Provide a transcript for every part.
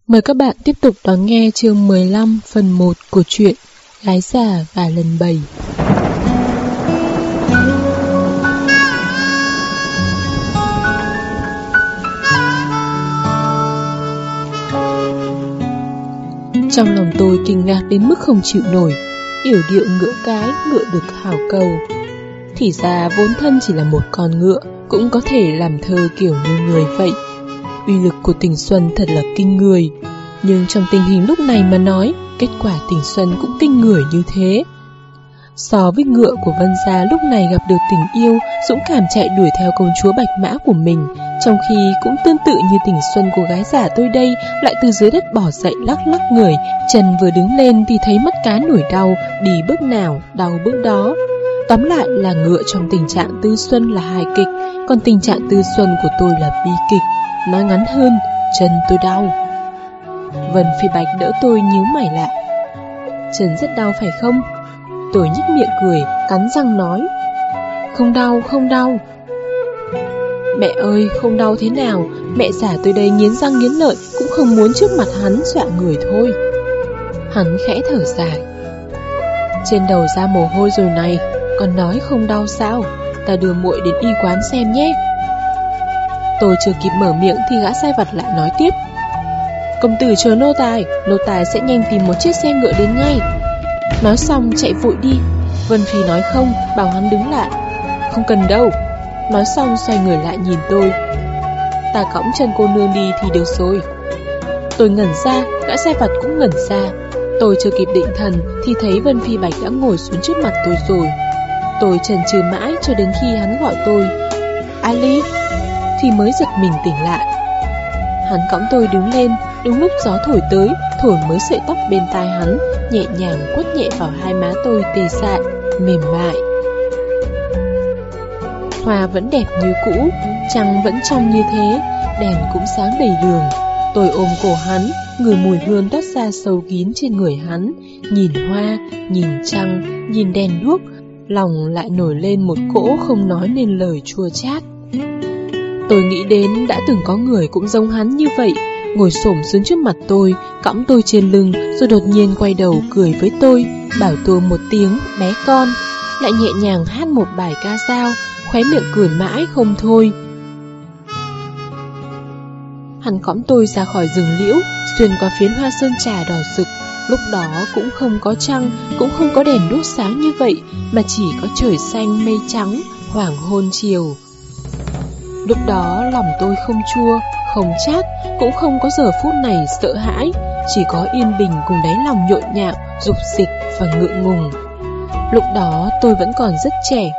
Mời các bạn tiếp tục đón nghe chương 15 phần 1 của truyện Gái già và lần 7. Trong lòng tôi kinh ngạc đến mức không chịu nổi, yểu điệu ngựa cái, ngựa được hảo cầu. Thì ra vốn thân chỉ là một con ngựa, cũng có thể làm thơ kiểu như người vậy. Uy lực của tình xuân thật là kinh người. Nhưng trong tình hình lúc này mà nói, kết quả tình xuân cũng kinh người như thế. So với ngựa của Vân Gia lúc này gặp được tình yêu, dũng cảm chạy đuổi theo công chúa Bạch Mã của mình, trong khi cũng tương tự như tình xuân của gái giả tôi đây, lại từ dưới đất bỏ dậy lắc lắc người, chân vừa đứng lên thì thấy mắt cá nổi đau, đi bước nào đau bước đó. Tóm lại là ngựa trong tình trạng tư xuân là hài kịch, còn tình trạng tư xuân của tôi là bi kịch. Nói ngắn hơn, chân tôi đau. Vân Phi Bạch đỡ tôi nhíu mày lại. Chân rất đau phải không? Tôi nhếch miệng cười, cắn răng nói. Không đau, không đau. Mẹ ơi, không đau thế nào, mẹ giả tôi đây nghiến răng nghiến lợi cũng không muốn trước mặt hắn dọa người thôi. Hắn khẽ thở dài. Trên đầu ra mồ hôi rồi này, còn nói không đau sao? Ta đưa muội đến y quán xem nhé. Tôi chưa kịp mở miệng thì gã sai vặt lại nói tiếp. Công tử chờ nô tài sẽ nhanh tìm một chiếc xe ngựa đến ngay. Nói xong chạy vội đi. Vân Phi nói không, bảo hắn đứng lại. Không cần đâu. Nói xong xoay người lại nhìn tôi. Ta cõng chân cô nương đi thì được rồi. Tôi ngẩn ra, gã sai vặt cũng ngẩn ra. Tôi chưa kịp định thần thì thấy Vân Phi Bạch đã ngồi xuống trước mặt tôi rồi. Tôi chần chừ mãi cho đến khi hắn gọi tôi Ali thì mới giật mình tỉnh lại. Hắn cõng tôi đứng lên. Đúng lúc gió thổi tới, thổi mới sợi tóc bên tai hắn, nhẹ nhàng quất nhẹ vào hai má tôi tê dại, mềm mại. Hoa vẫn đẹp như cũ, trăng vẫn trong như thế, đèn cũng sáng đầy đường. Tôi ôm cổ hắn, ngửi mùi hương toát ra sâu kín trên người hắn, nhìn hoa, nhìn trăng, nhìn đèn đuốc, lòng lại nổi lên một cỗ không nói nên lời chua chát. Tôi nghĩ đến đã từng có người cũng giống hắn như vậy, ngồi xổm xuống trước mặt tôi, cõng tôi trên lưng, rồi đột nhiên quay đầu cười với tôi, bảo tôi một tiếng bé con, lại nhẹ nhàng hát một bài ca dao, khóe miệng cười mãi không thôi. Hắn cõng tôi ra khỏi rừng liễu, xuyên qua phiến hoa sơn trà đỏ rực. Lúc đó cũng không có trăng, cũng không có đèn đuốc sáng như vậy, mà chỉ có trời xanh mây trắng, hoàng hôn chiều. Lúc đó lòng tôi không chua, không chát, cũng không có giờ phút này sợ hãi, chỉ có yên bình cùng đáy lòng nhộn nhạo, dục dịch và ngượng ngùng. Lúc đó tôi vẫn còn rất trẻ.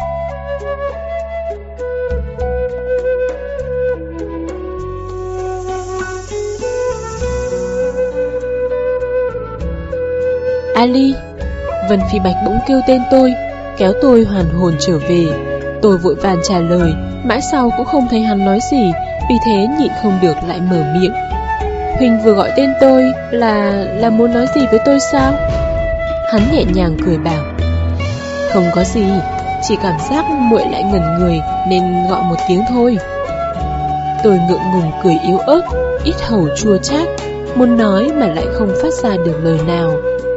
Ali. Vân Phi Bạch bỗng kêu tên tôi, kéo tôi hoàn hồn trở về. Tôi vội vàng trả lời, mãi sau cũng không thấy hắn nói gì, vì thế nhịn không được lại mở miệng. Huỳnh vừa gọi tên tôi là muốn nói gì với tôi sao? Hắn nhẹ nhàng cười bảo, không có gì, chỉ cảm giác muội lại ngẩn người nên gọi một tiếng thôi. Tôi ngượng ngùng cười yếu ớt, ít hầu chua chát, muốn nói mà lại không phát ra được lời nào.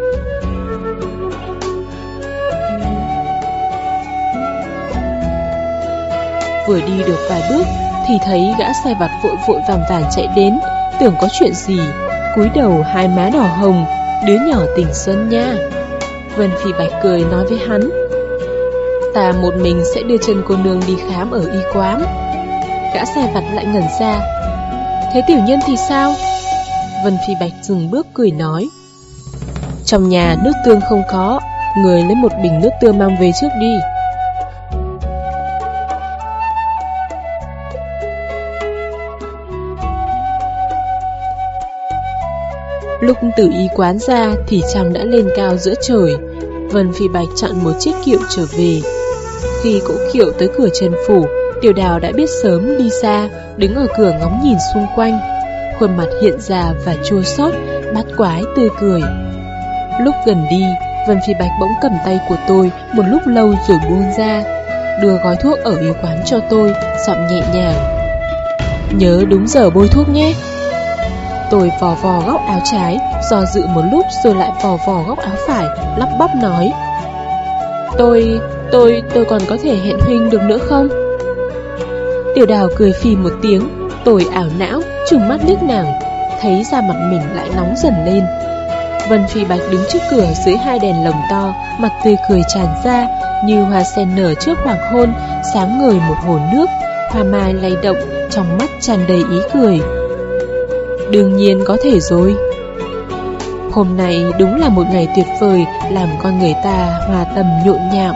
Vừa đi được vài bước thì thấy gã sai vặt vội vàng chạy đến, tưởng có chuyện gì, cúi đầu hai má đỏ hồng, đứa nhỏ tình xuân nha. Vân Phi Bạch cười nói với hắn, ta một mình sẽ đưa chân cô nương đi khám ở y quán. Gã sai vặt lại ngẩn ra, thế tiểu nhân thì sao? Vân Phi Bạch dừng bước cười nói, trong nhà nước tương không có, người lấy một bình nước tương mang về trước đi. Lúc từ y quán ra thì trăng đã lên cao giữa trời. Vân Phi Bạch chọn một chiếc kiệu trở về. Khi cỗ kiệu tới cửa Trần phủ, Tiểu Đào đã biết sớm đi xa, đứng ở cửa ngóng nhìn xung quanh, khuôn mặt hiện ra và chua xót, bát quái tươi cười. Lúc gần đi, Vân Phi Bạch bỗng cầm tay của tôi một lúc lâu rồi buông ra, đưa gói thuốc ở y quán cho tôi, giọng nhẹ nhàng, nhớ đúng giờ bôi thuốc nhé. Tôi vò vò góc áo trái, do dự một lúc rồi lại vò vò góc áo phải, lắp bắp nói: Tôi còn có thể hẹn huynh được nữa không? Tiểu Đào cười phì một tiếng. Tôi ảo não, trừng mắt liếc nàng, thấy da mặt mình lại nóng dần lên. Vân Phi Bạch đứng trước cửa dưới hai đèn lồng to, mặt tươi cười tràn ra, như hoa sen nở trước hoàng hôn, sáng ngời một hồ nước. Hoa mai lay động, trong mắt tràn đầy ý cười. Đương nhiên có thể rồi. Hôm nay đúng là một ngày tuyệt vời, làm con người ta hòa tâm nhộn nhạo.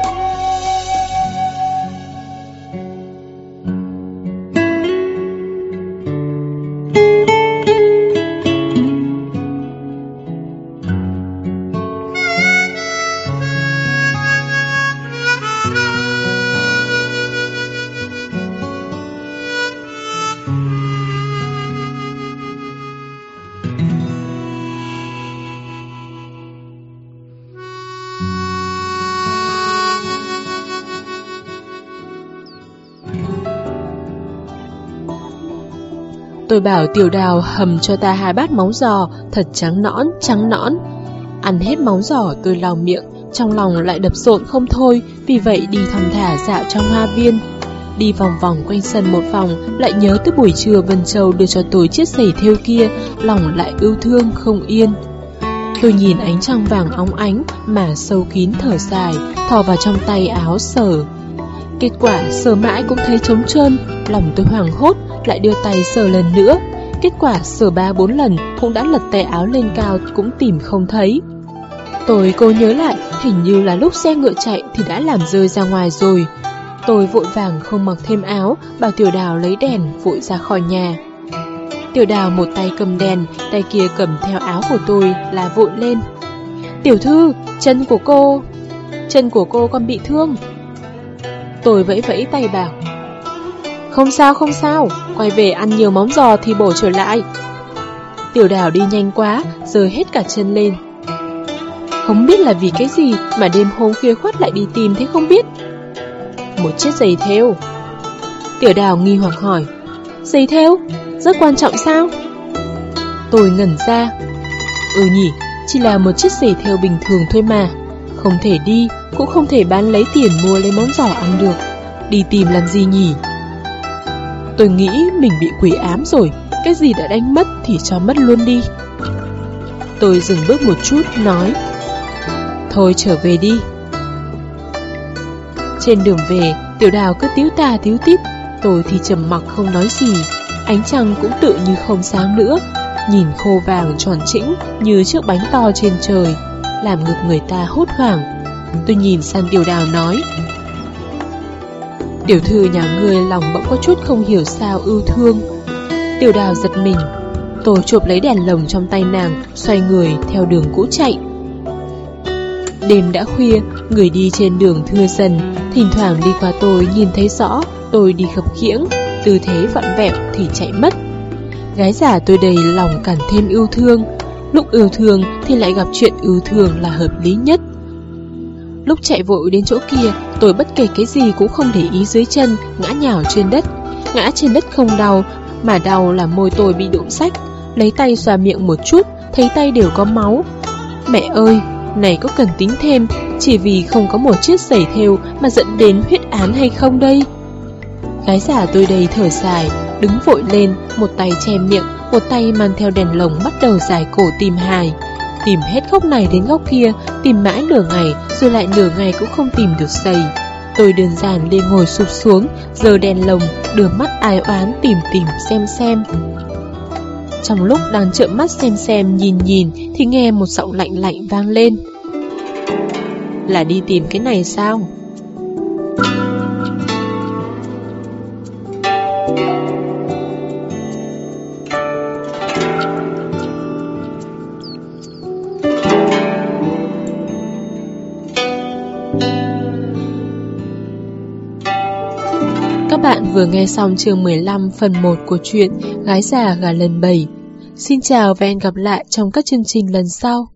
Tôi bảo Tiểu Đào hầm cho ta 2 bát móng giò, thật trắng nõn. Ăn hết móng giò tôi lau miệng, trong lòng lại đập rộn không thôi, vì vậy đi thong thả dạo trong hoa viên. Đi vòng vòng quanh sân một vòng, lại nhớ tới buổi trưa Vân Châu đưa cho tôi chiếc giày thêu kia, lòng lại ưu thương không yên. Tôi nhìn ánh trăng vàng óng ánh mà sâu kín thở dài, thò vào trong tay áo sờ. Kết quả sờ mãi cũng thấy trống trơn, lòng tôi hoảng hốt, lại đưa tay sờ lần nữa. Kết quả sờ 3-4 lần cũng đã lật tay áo lên cao cũng tìm không thấy. Tôi cố nhớ lại, hình như là lúc xe ngựa chạy thì đã làm rơi ra ngoài rồi. Tôi vội vàng không mặc thêm áo, bảo Tiểu Đào lấy đèn vội ra khỏi nhà. Tiểu Đào một tay cầm đèn, tay kia cầm theo áo của tôi là vội lên: Tiểu thư, chân của cô còn bị thương. Tôi vẫy vẫy tay bảo: Không sao, quay về ăn nhiều móng giò thì bổ trở lại. Tiểu Đào đi nhanh quá, giơ hết cả chân lên. Không biết là vì cái gì mà đêm hôm khuya khoắt lại đi tìm thế không biết. Một chiếc giày thêu. Tiểu Đào nghi hoặc hỏi: Giày thêu? Rất quan trọng sao? Tôi ngẩn ra. Nhỉ, chỉ là một chiếc giày thêu bình thường thôi mà. Không thể đi, cũng không thể bán lấy tiền mua lấy món giò ăn được. Đi tìm làm gì nhỉ? Tôi nghĩ mình bị quỷ ám rồi, cái gì đã đánh mất thì cho mất luôn đi. Tôi dừng bước một chút, nói: Thôi trở về đi. Trên đường về, Tiểu Đào cứ tíu tà tíu tít, tôi thì trầm mặc không nói gì. Ánh trăng cũng tự như không sáng nữa, nhìn khô vàng tròn trĩnh như chiếc bánh to trên trời, làm ngực người ta hốt hoảng. Tôi nhìn sang Tiểu Đào nói: Tiểu thư nhà ngươi lòng bỗng có chút không hiểu sao ưu thương. Tiểu Đào giật mình. Tôi chộp lấy đèn lồng trong tay nàng, xoay người theo đường cũ chạy. Đêm đã khuya, người đi trên đường thưa dần. Thỉnh thoảng đi qua tôi nhìn thấy rõ tôi đi khập khiễng, tư thế vặn vẹo thì chạy mất. Gái già tôi đầy lòng càng thêm yêu thương. Lúc yêu thương thì lại gặp chuyện yêu thương là hợp lý nhất. Lúc chạy vội đến chỗ kia, tôi bất kể cái gì cũng không để ý dưới chân, ngã nhào trên đất. Ngã trên đất không đau, mà đau là môi tôi bị đụng sách. Lấy tay xoa miệng một chút, thấy tay đều có máu. Mẹ ơi, này có cần tính thêm, chỉ vì không có một chiếc giày thêu mà dẫn đến huyết án hay không đây? Gái già tôi đầy thở dài, đứng vội lên, một tay che miệng, một tay mang theo đèn lồng bắt đầu giải cổ tìm hài. Tìm hết góc này đến góc kia, tìm mãi nửa ngày, rồi lại nửa ngày cũng không tìm được giày. Tôi đơn giản lên ngồi sụp xuống, giơ đèn lồng, đưa mắt ai oán tìm xem. Trong lúc đang trợn mắt xem nhìn thì nghe một giọng lạnh lạnh vang lên: Là đi tìm cái này sao? Các bạn vừa nghe xong chương 15 phần 1 của truyện Gái già gà lần 7. Xin chào và hẹn gặp lại trong các chương trình lần sau.